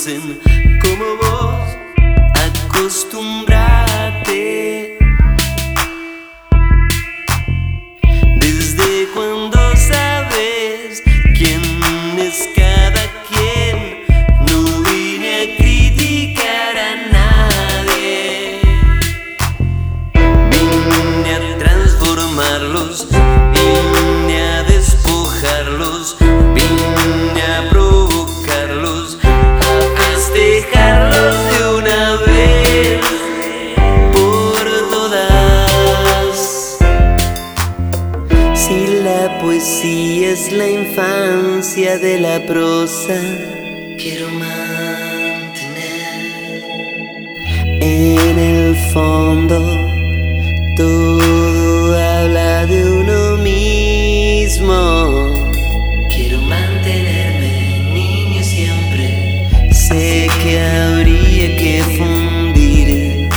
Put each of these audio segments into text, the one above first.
conocen como vos. Acostúmbrate. Desde cuando sabes quién es cada quien, no vine a criticar a nadie. Vine a transformarlos, vine a despojarlos, vine a provocarlos, a festejarlos de una vez por todas. Si la poesía es la infancia de la prosa, quiero mantener en el fondo. Todo habla de uno mismo. Quiero mantenerme niño siempre. Sé que habría que fundir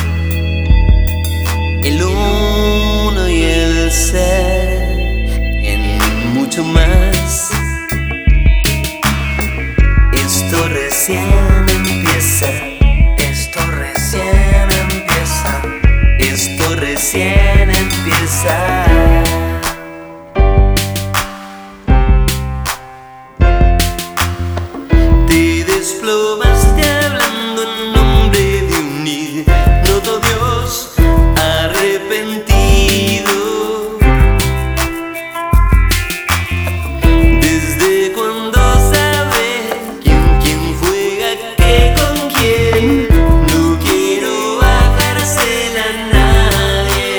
el uno y el ser en mucho más. Esto recién empieza. Esto recién empieza. Esto recién empieza. Te desplomaste hablando en nombre de un ignoto Dios arrepentido. Desde cuando sabes quién juega qué con quién, no quiero bajársela a nadie.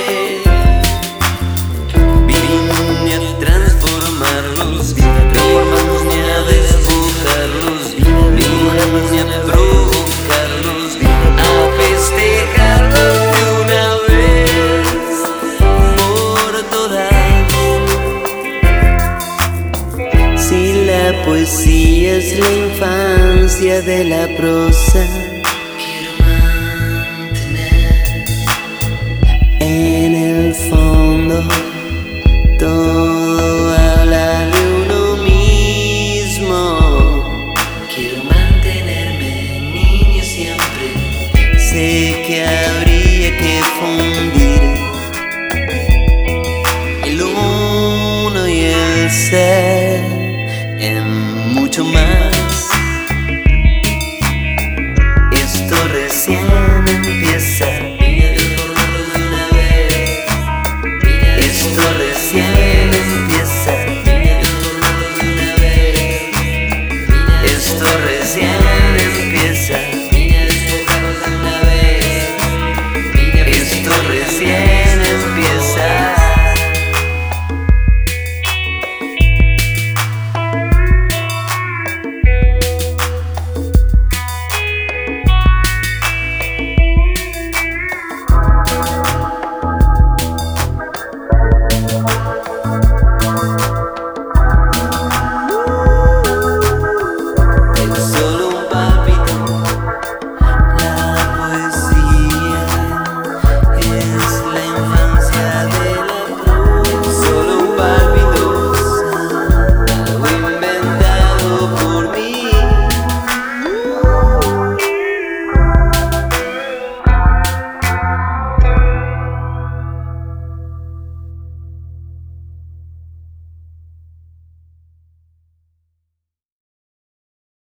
Vine a transformarlos, vine a despojarlos, vine a provocarlos, a festejarlos de una vez por todas. Si la poesía es la infancia de la prosa, quiero mantener en el fondo. Todo habla de uno mismo. Quiero mantenerme niño siempre. Sé que habría que fundir el uno y el ser en mucho más. Esto recién empieza. Esto recién empieza. Esto recién